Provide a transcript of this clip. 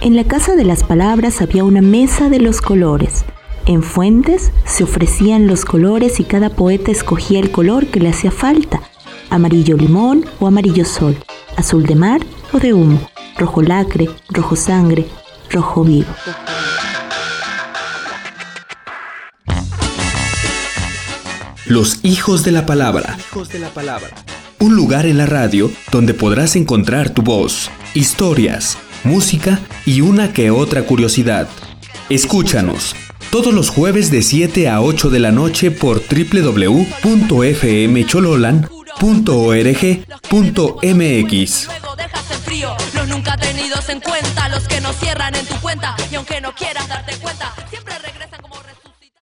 En la Casa de las Palabras había una mesa de los colores. En Fuentes se ofrecían los colores y cada poeta escogía el color que le hacía falta: amarillo limón o amarillo sol, azul de mar o de humo, rojo lacre, rojo sangre, rojo vivo. Los hijos de la palabra. Un lugar en la radio donde podrás encontrar tu voz, historias, música y una que otra curiosidad. Escúchanos todos los jueves de 7 a 8 de la noche por www.fmchololan.org.mx. Los nunca tenidos en cuenta, los que no cierran en tu cuenta, y aunque no quieras darte cuenta.